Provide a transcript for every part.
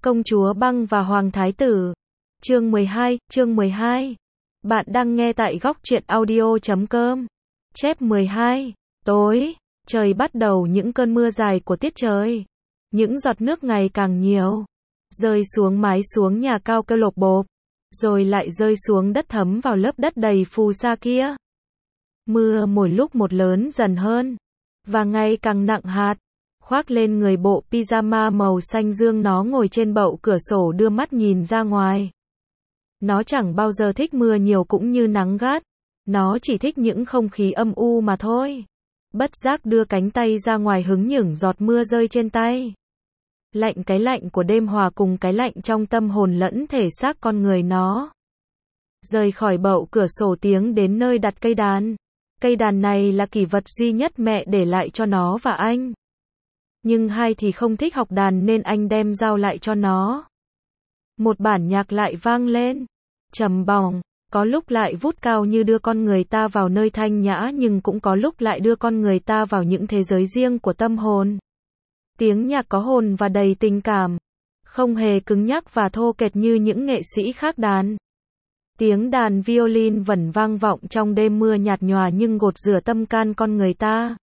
Công chúa băng và Hoàng thái tử. Chương 12. Bạn đang nghe tại góc truyện audio.com. Chép 12. Tối, trời bắt đầu những cơn mưa dài của tiết trời. Những giọt nước ngày càng nhiều, rơi xuống mái xuống nhà cao kêu lộp bộp, rồi lại rơi xuống đất thấm vào lớp đất đầy phù sa kia. Mưa mỗi lúc một lớn dần hơn, và ngày càng nặng hạt. Khoác lên người bộ pyjama màu xanh dương, nó ngồi trên bậu cửa sổ đưa mắt nhìn ra ngoài. Nó chẳng bao giờ thích mưa nhiều cũng như nắng gắt. Nó chỉ thích những không khí âm u mà thôi. Bất giác đưa cánh tay ra ngoài hứng những giọt mưa rơi trên tay. Cái lạnh của đêm hòa cùng cái lạnh trong tâm hồn lẫn thể xác con người nó. Rời khỏi bậu cửa sổ tiến đến nơi đặt cây đàn. Cây đàn này là kỷ vật duy nhất mẹ để lại cho nó và anh. Nhưng hai thì không thích học đàn nên anh đem giao lại cho nó. Một bản nhạc lại vang lên, trầm bổng, có lúc lại vút cao như đưa con người ta vào nơi thanh nhã, nhưng cũng có lúc lại đưa con người ta vào những thế giới riêng của tâm hồn. Tiếng nhạc có hồn và đầy tình cảm, không hề cứng nhắc và thô kệch như những nghệ sĩ khác đàn. Tiếng đàn violin vẫn vang vọng trong đêm mưa nhạt nhòa nhưng gột rửa tâm can con người ta.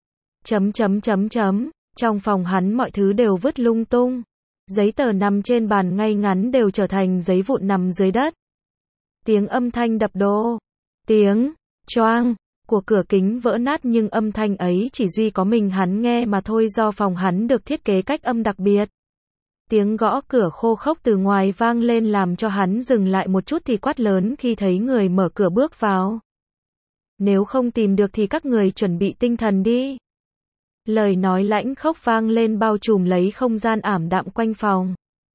Trong phòng hắn mọi thứ đều vứt lung tung. Giấy tờ nằm trên bàn ngay ngắn đều trở thành giấy vụn nằm dưới đất. Tiếng âm thanh đập đô, tiếng choang của cửa kính vỡ nát, nhưng âm thanh ấy chỉ duy có mình hắn nghe mà thôi, do phòng hắn được thiết kế cách âm đặc biệt. Tiếng gõ cửa khô khốc từ ngoài vang lên làm cho hắn dừng lại một chút thì quát lớn khi thấy người mở cửa bước vào. Nếu không tìm được thì các người chuẩn bị tinh thần đi. Lời nói lãnh khốc vang lên bao trùm lấy không gian ảm đạm quanh phòng.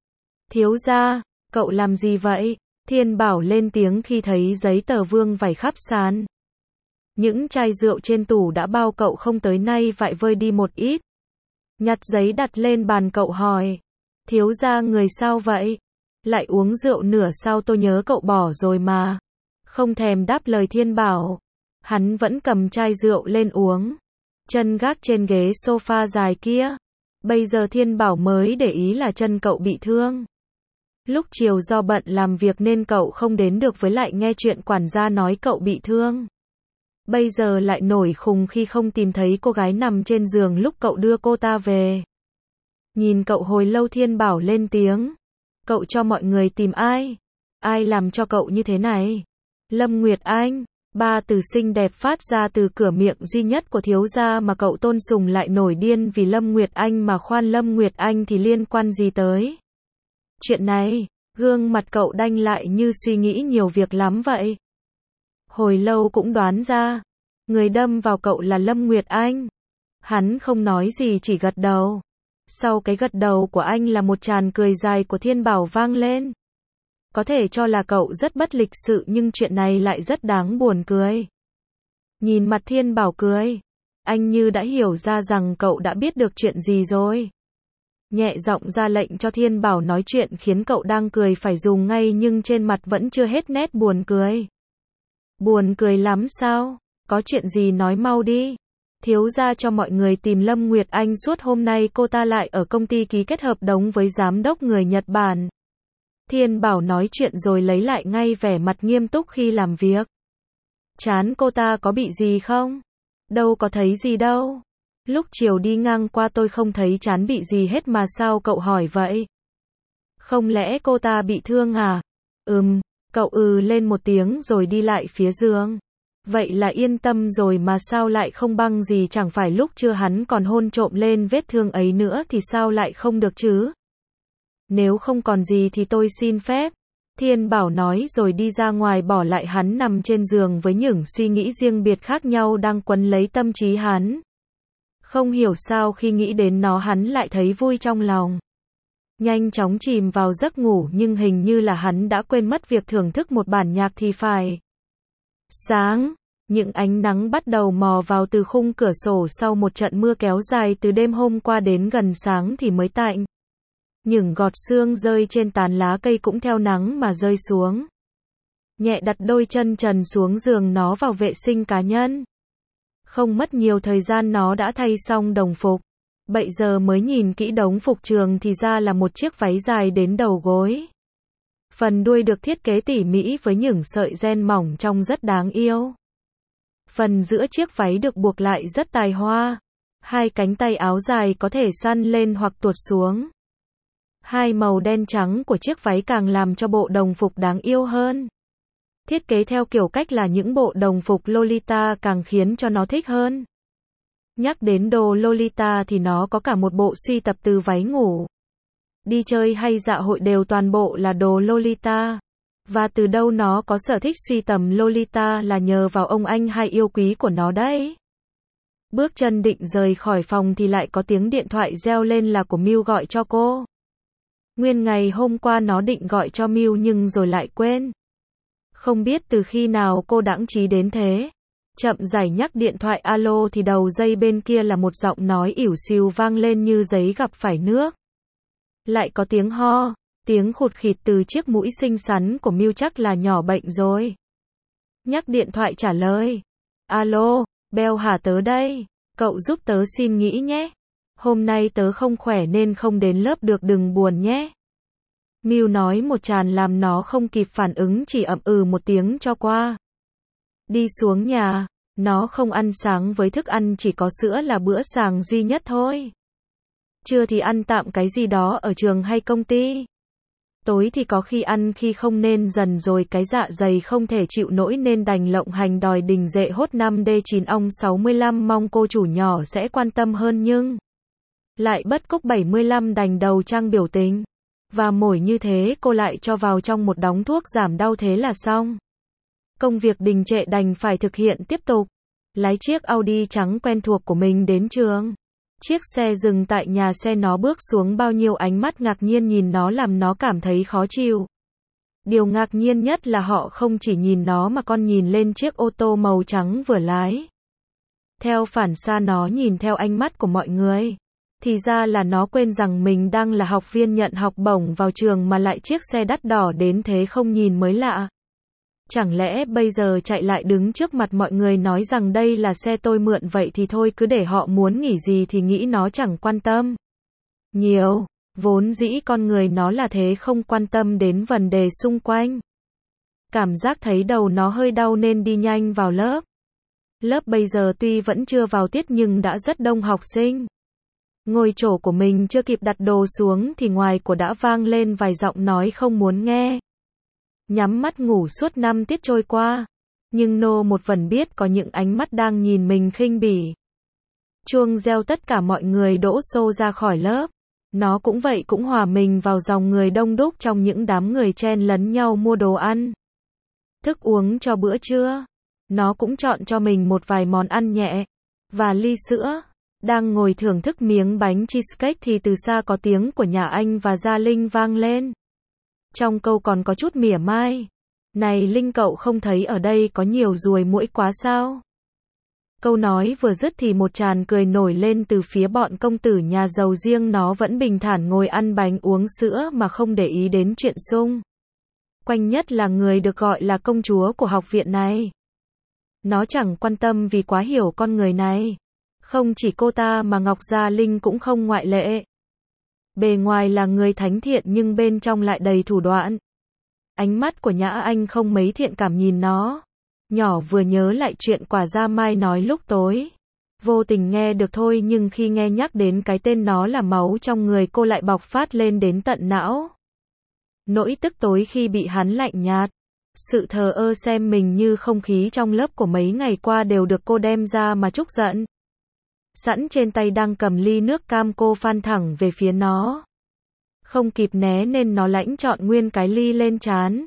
Thiếu gia, cậu làm gì vậy? Thiên Bảo lên tiếng khi thấy giấy tờ vương vẩy khắp sàn. Những chai rượu trên tủ đã bao cậu không tới nay vại vơi đi một ít. Nhặt giấy đặt lên bàn cậu hỏi. Thiếu gia người sao vậy? Lại uống rượu nửa sao, tôi nhớ cậu bỏ rồi mà. Không thèm đáp lời Thiên Bảo. Hắn vẫn cầm chai rượu lên uống. Chân gác trên ghế sofa dài kia. Bây giờ Thiên Bảo mới để ý là chân cậu bị thương. Lúc chiều do bận làm việc nên cậu không đến được, với lại nghe chuyện quản gia nói cậu bị thương. Bây giờ lại nổi khùng khi không tìm thấy cô gái nằm trên giường lúc cậu đưa cô ta về. Nhìn cậu hồi lâu Thiên Bảo lên tiếng. Cậu cho mọi người tìm ai? Ai làm cho cậu như thế này? Lâm Nguyệt Anh. Ba từ xinh đẹp phát ra từ cửa miệng duy nhất của thiếu gia mà cậu tôn sùng lại nổi điên vì Lâm Nguyệt Anh mà khoan, Lâm Nguyệt Anh thì liên quan gì tới chuyện này? Gương mặt cậu đanh lại như suy nghĩ nhiều việc lắm vậy. Hồi lâu cũng đoán ra, người đâm vào cậu là Lâm Nguyệt Anh. Hắn không nói gì chỉ gật đầu. Sau cái gật đầu của anh là một tràng cười dài của Thiên Bảo vang lên. Có thể cho là cậu rất bất lịch sự nhưng chuyện này lại rất đáng buồn cười. Nhìn mặt Thiên Bảo cười, anh như đã hiểu ra rằng cậu đã biết được chuyện gì rồi. Nhẹ giọng ra lệnh cho Thiên Bảo nói chuyện khiến cậu đang cười phải dùng ngay, nhưng trên mặt vẫn chưa hết nét buồn cười. Buồn cười lắm sao? Có chuyện gì nói mau đi. Thiếu gia cho mọi người tìm Lâm Nguyệt Anh suốt hôm nay, cô ta lại ở công ty ký kết hợp đồng với giám đốc người Nhật Bản. Thiên Bảo nói chuyện rồi lấy lại ngay vẻ mặt nghiêm túc khi làm việc. Chán cô ta có bị gì không? Đâu có thấy gì đâu. Lúc chiều đi ngang qua tôi không thấy chán bị gì hết mà sao cậu hỏi vậy? Không lẽ cô ta bị thương à? Cậu lên một tiếng rồi đi lại phía giường. Vậy là yên tâm rồi mà sao lại không băng gì, chẳng phải lúc chưa hắn còn hôn trộm lên vết thương ấy nữa thì sao lại không được chứ? Nếu không còn gì thì tôi xin phép. Thiên Bảo nói rồi đi ra ngoài, bỏ lại hắn nằm trên giường với những suy nghĩ riêng biệt khác nhau đang quấn lấy tâm trí hắn. Không hiểu sao khi nghĩ đến nó hắn lại thấy vui trong lòng. Nhanh chóng chìm vào giấc ngủ, nhưng hình như là hắn đã quên mất việc thưởng thức một bản nhạc thì phải. Sáng, những ánh nắng bắt đầu mò vào từ khung cửa sổ sau một trận mưa kéo dài từ đêm hôm qua đến gần sáng thì mới tạnh. Những giọt sương rơi trên tán lá cây cũng theo nắng mà rơi xuống. Nhẹ đặt đôi chân trần xuống giường, nó vào vệ sinh cá nhân. Không mất nhiều thời gian nó đã thay xong đồng phục. Bây giờ mới nhìn kỹ đống phục trường thì ra là một chiếc váy dài đến đầu gối. Phần đuôi được thiết kế tỉ mỉ với những sợi ren mỏng trông rất đáng yêu. Phần giữa chiếc váy được buộc lại rất tài hoa. Hai cánh tay áo dài có thể xăn lên hoặc tuột xuống. Hai màu đen trắng của chiếc váy càng làm cho bộ đồng phục đáng yêu hơn. Thiết kế theo kiểu cách là những bộ đồng phục Lolita càng khiến cho nó thích hơn. Nhắc đến đồ Lolita thì nó có cả một bộ sưu tập từ váy ngủ. Đi chơi hay dạ hội đều toàn bộ là đồ Lolita. Và từ đâu nó có sở thích sưu tầm Lolita là nhờ vào ông anh hai yêu quý của nó đấy. Bước chân định rời khỏi phòng thì lại có tiếng điện thoại reo lên là của Miu gọi cho cô. Nguyên ngày hôm qua nó định gọi cho Miu nhưng rồi lại quên. Không biết từ khi nào cô đãng trí đến thế. Chậm rãi nhắc điện thoại alo thì đầu dây bên kia là một giọng nói ỉu xìu vang lên như giấy gặp phải nước. Lại có tiếng ho, tiếng khụt khịt từ chiếc mũi xinh xắn của Miu, chắc là nhỏ bệnh rồi. Nhắc điện thoại trả lời. Alo, Bell hả, tớ đây. Cậu giúp tớ xin nghỉ nhé. Hôm nay tớ không khỏe nên không đến lớp được, đừng buồn nhé. Miu nói một tràng làm nó không kịp phản ứng, chỉ ậm ừ một tiếng cho qua. Đi xuống nhà, nó không ăn sáng với thức ăn chỉ có sữa là bữa sáng duy nhất thôi. Trưa thì ăn tạm cái gì đó ở trường hay công ty. Tối thì có khi ăn khi không, nên dần rồi cái dạ dày không thể chịu nổi nên đành lộng hành đòi đình dệ hốt 5D9 ong 65, mong cô chủ nhỏ sẽ quan tâm hơn nhưng lại bất cúc 75 đành đầu trang biểu tình. Và mỗi như thế cô lại cho vào trong một đống thuốc giảm đau thế là xong. Công việc đình trệ đành phải thực hiện tiếp tục. Lái chiếc Audi trắng quen thuộc của mình đến trường. Chiếc xe dừng tại nhà xe, nó bước xuống, bao nhiêu ánh mắt ngạc nhiên nhìn nó làm nó cảm thấy khó chịu. Điều ngạc nhiên nhất là họ không chỉ nhìn nó mà còn nhìn lên chiếc ô tô màu trắng vừa lái. Theo phản xạ nó nhìn theo ánh mắt của mọi người. Thì ra là nó quên rằng mình đang là học viên nhận học bổng vào trường mà lại chiếc xe đắt đỏ đến thế không nhìn mới lạ. Chẳng lẽ bây giờ chạy lại đứng trước mặt mọi người nói rằng đây là xe tôi mượn, vậy thì thôi cứ để họ muốn nghĩ gì thì nghĩ, nó chẳng quan tâm nhiều. Vốn dĩ con người nó là thế, không quan tâm đến vấn đề xung quanh. Cảm giác thấy đầu nó hơi đau nên đi nhanh vào lớp. Lớp bây giờ tuy vẫn chưa vào tiết nhưng đã rất đông học sinh. Ngồi chỗ của mình chưa kịp đặt đồ xuống thì ngoài của đã vang lên vài giọng nói không muốn nghe. Nhắm mắt ngủ suốt 5 tiết trôi qua. Nhưng nô một vẫn biết có những ánh mắt đang nhìn mình khinh bỉ. Chuông reo, tất cả mọi người đổ xô ra khỏi lớp. Nó cũng vậy, cũng hòa mình vào dòng người đông đúc trong những đám người chen lấn nhau mua đồ ăn, thức uống cho bữa trưa. Nó cũng chọn cho mình một vài món ăn nhẹ và ly sữa. Đang ngồi thưởng thức miếng bánh cheesecake thì từ xa có tiếng của nhà Anh và Gia Linh vang lên. Trong câu còn có chút mỉa mai. Này Linh, cậu không thấy ở đây có nhiều ruồi muỗi quá sao? Câu nói vừa dứt thì một tràng cười nổi lên từ phía bọn công tử nhà giàu, riêng nó vẫn bình thản ngồi ăn bánh uống sữa mà không để ý đến chuyện xung quanh, nhất là người được gọi là công chúa của học viện này. Nó chẳng quan tâm vì quá hiểu con người này. Không chỉ cô ta mà Ngọc Gia Linh cũng không ngoại lệ. Bề ngoài là người thánh thiện nhưng bên trong lại đầy thủ đoạn. Ánh mắt của Nhã Anh không mấy thiện cảm nhìn nó. Nhỏ vừa nhớ lại chuyện quả Gia Mai nói lúc tối. Vô tình nghe được thôi, nhưng khi nghe nhắc đến cái tên nó là máu trong người cô lại bộc phát lên đến tận não. Nỗi tức tối khi bị hắn lạnh nhạt. Sự thờ ơ xem mình như không khí trong lớp của mấy ngày qua đều được cô đem ra mà trút giận. Sẵn trên tay đang cầm ly nước cam, cô phan thẳng về phía nó. Không kịp né nên nó lãnh trọn nguyên cái ly lên trán.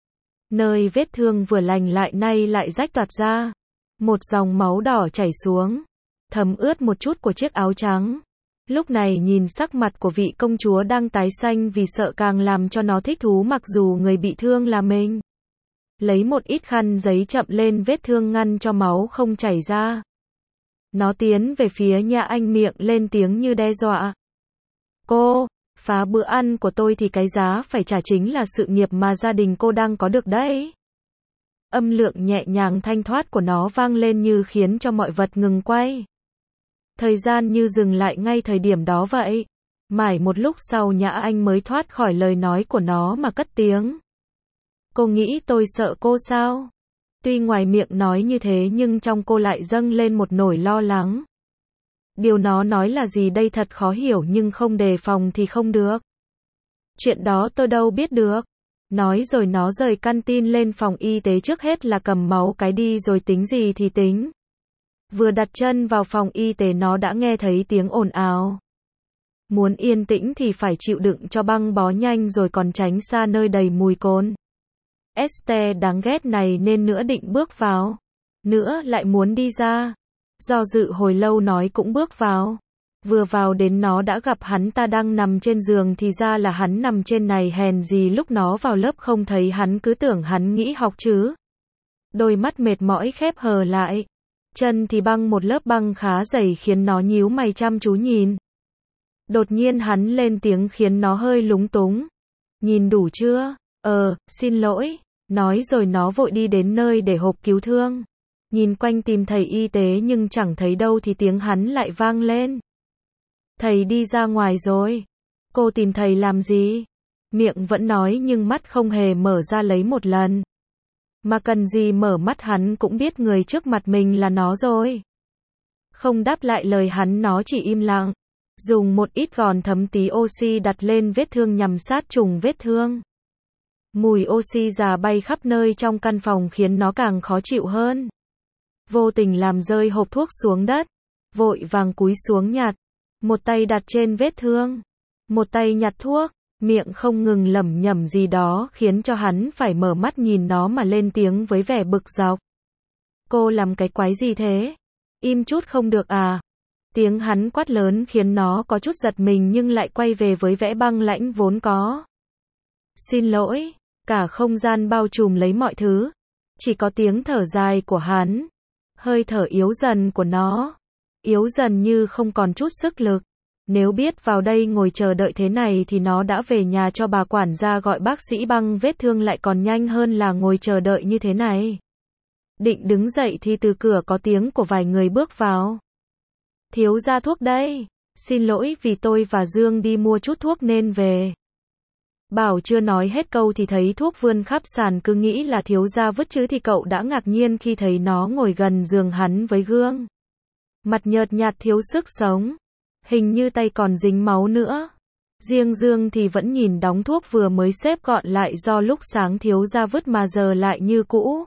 Nơi vết thương vừa lành lại nay lại rách toạc ra. Một dòng máu đỏ chảy xuống, thấm ướt một chút của chiếc áo trắng. Lúc này nhìn sắc mặt của vị công chúa đang tái xanh vì sợ càng làm cho nó thích thú, mặc dù người bị thương là mình. Lấy một ít khăn giấy chậm lên vết thương ngăn cho máu không chảy ra. Nó tiến về phía Nhã Anh, miệng lên tiếng như đe dọa. Cô, phá bữa ăn của tôi thì cái giá phải trả chính là sự nghiệp mà gia đình cô đang có được đấy. Âm lượng nhẹ nhàng thanh thoát của nó vang lên như khiến cho mọi vật ngừng quay. Thời gian như dừng lại ngay thời điểm đó vậy. Mãi một lúc sau Nhã Anh mới thoát khỏi lời nói của nó mà cất tiếng. Cô nghĩ tôi sợ cô sao? Tuy ngoài miệng nói như thế nhưng trong cô lại dâng lên một nỗi lo lắng. Điều nó nói là gì đây thật khó hiểu nhưng không đề phòng thì không được. Chuyện đó tôi đâu biết được. Nói rồi nó rời canteen lên phòng y tế trước hết là cầm máu cái đi rồi tính gì thì tính. Vừa đặt chân vào phòng y tế nó đã nghe thấy tiếng ồn ào. Muốn yên tĩnh thì phải chịu đựng cho băng bó nhanh rồi còn tránh xa nơi đầy mùi cồn. Este đáng ghét này nên nữa định bước vào. Nữa lại muốn đi ra. Do dự hồi lâu nói cũng bước vào. Vừa vào đến nó đã gặp hắn ta đang nằm trên giường thì ra là hắn nằm trên này hèn gì lúc nó vào lớp không thấy hắn cứ tưởng hắn nghỉ học chứ. Đôi mắt mệt mỏi khép hờ lại. Chân thì băng một lớp băng khá dày khiến nó nhíu mày chăm chú nhìn. Đột nhiên hắn lên tiếng khiến nó hơi lúng túng. Nhìn đủ chưa? Xin lỗi. Nói rồi nó vội đi đến nơi để hộp cứu thương. Nhìn quanh tìm thầy y tế nhưng chẳng thấy đâu thì tiếng hắn lại vang lên. Thầy đi ra ngoài rồi. Cô tìm thầy làm gì? Miệng vẫn nói nhưng mắt không hề mở ra lấy một lần. Mà cần gì mở mắt hắn cũng biết người trước mặt mình là nó rồi. Không đáp lại lời hắn nó chỉ im lặng. Dùng một ít gòn thấm tí oxy đặt lên vết thương nhằm sát trùng vết thương. Mùi oxy già bay khắp nơi trong căn phòng khiến nó càng khó chịu hơn. Vô tình làm rơi hộp thuốc xuống đất. Vội vàng cúi xuống nhặt. Một tay đặt trên vết thương. Một tay nhặt thuốc. Miệng không ngừng lẩm nhẩm gì đó khiến cho hắn phải mở mắt nhìn nó mà lên tiếng với vẻ bực dọc. Cô làm cái quái gì thế? Im chút không được à? Tiếng hắn quát lớn khiến nó có chút giật mình nhưng lại quay về với vẻ băng lãnh vốn có. Xin lỗi. Cả không gian bao trùm lấy mọi thứ. Chỉ có tiếng thở dài của hắn. Hơi thở yếu dần của nó. Yếu dần như không còn chút sức lực. Nếu biết vào đây ngồi chờ đợi thế này thì nó đã về nhà cho bà quản gia gọi bác sĩ băng vết thương lại còn nhanh hơn là ngồi chờ đợi như thế này. Định đứng dậy thì từ cửa có tiếng của vài người bước vào. Thiếu gia thuốc đây. Xin lỗi vì tôi và Dương đi mua chút thuốc nên về. Bảo chưa nói hết câu thì thấy thuốc vươn khắp sàn cứ nghĩ là thiếu gia vứt chứ thì cậu đã ngạc nhiên khi thấy nó ngồi gần giường hắn với gương. Mặt nhợt nhạt thiếu sức sống. Hình như tay còn dính máu nữa. Riêng Dương thì vẫn nhìn đống thuốc vừa mới xếp gọn lại do lúc sáng thiếu gia vứt mà giờ lại như cũ.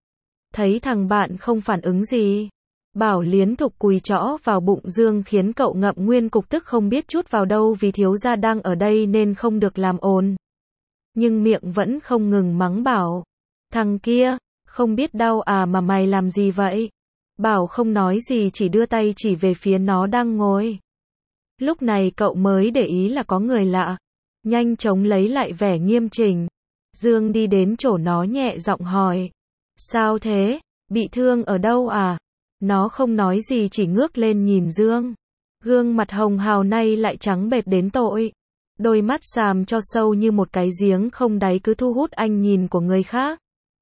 Thấy thằng bạn không phản ứng gì. Bảo liến thục cùi chõ vào bụng Dương khiến cậu ngậm nguyên cục tức không biết chút vào đâu vì thiếu gia đang ở đây nên không được làm ồn. Nhưng miệng vẫn không ngừng mắng Bảo. Thằng kia, không biết đau à mà mày làm gì vậy? Bảo không nói gì chỉ đưa tay chỉ về phía nó đang ngồi. Lúc này cậu mới để ý là có người lạ. Nhanh chóng lấy lại vẻ nghiêm chỉnh. Dương đi đến chỗ nó nhẹ giọng hỏi. Sao thế? Bị thương ở đâu à? Nó không nói gì chỉ ngước lên nhìn Dương. Gương mặt hồng hào nay lại trắng bệch đến tội. Đôi mắt xàm cho sâu như một cái giếng không đáy cứ thu hút ánh nhìn của người khác.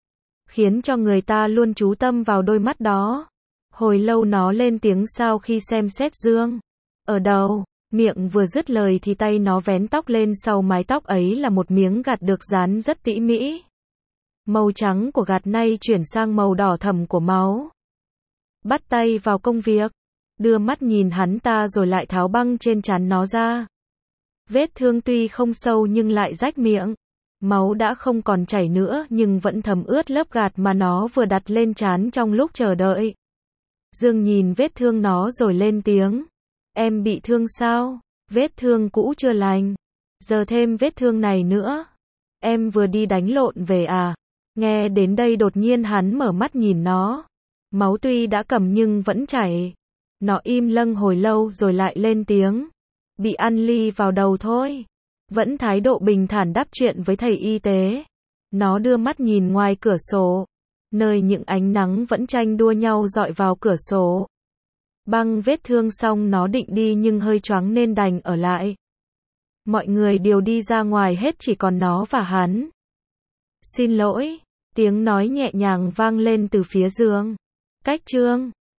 Khiến cho người ta luôn chú tâm vào đôi mắt đó. Hồi lâu nó lên tiếng sau khi xem xét Dương. Ở đầu, miệng vừa dứt lời thì tay nó vén tóc lên sau mái tóc ấy là một miếng gạt được dán rất tỉ mỉ. Màu trắng của gạt nay chuyển sang màu đỏ thẫm của máu. Bắt tay vào công việc. Đưa mắt nhìn hắn ta rồi lại tháo băng trên trán nó ra. Vết thương tuy không sâu nhưng lại rách miệng. Máu đã không còn chảy nữa nhưng vẫn thấm ướt lớp gạt mà nó vừa đặt lên trán trong lúc chờ đợi. Dương nhìn vết thương nó rồi lên tiếng. Em bị thương sao? Vết thương cũ chưa lành. Giờ thêm vết thương này nữa. Em vừa đi đánh lộn về à? Nghe đến đây đột nhiên hắn mở mắt nhìn nó. Máu tuy đã cầm nhưng vẫn chảy. Nó im lặng hồi lâu rồi lại lên tiếng. Bị ăn ly vào đầu thôi. Vẫn thái độ bình thản đáp chuyện với thầy y tế. Nó đưa mắt nhìn ngoài cửa sổ. Nơi những ánh nắng vẫn tranh đua nhau dọi vào cửa sổ. Băng vết thương xong nó định đi nhưng hơi choáng nên đành ở lại. Mọi người đều đi ra ngoài hết chỉ còn nó và hắn. Xin lỗi. Tiếng nói nhẹ nhàng vang lên từ phía giường. Cách chương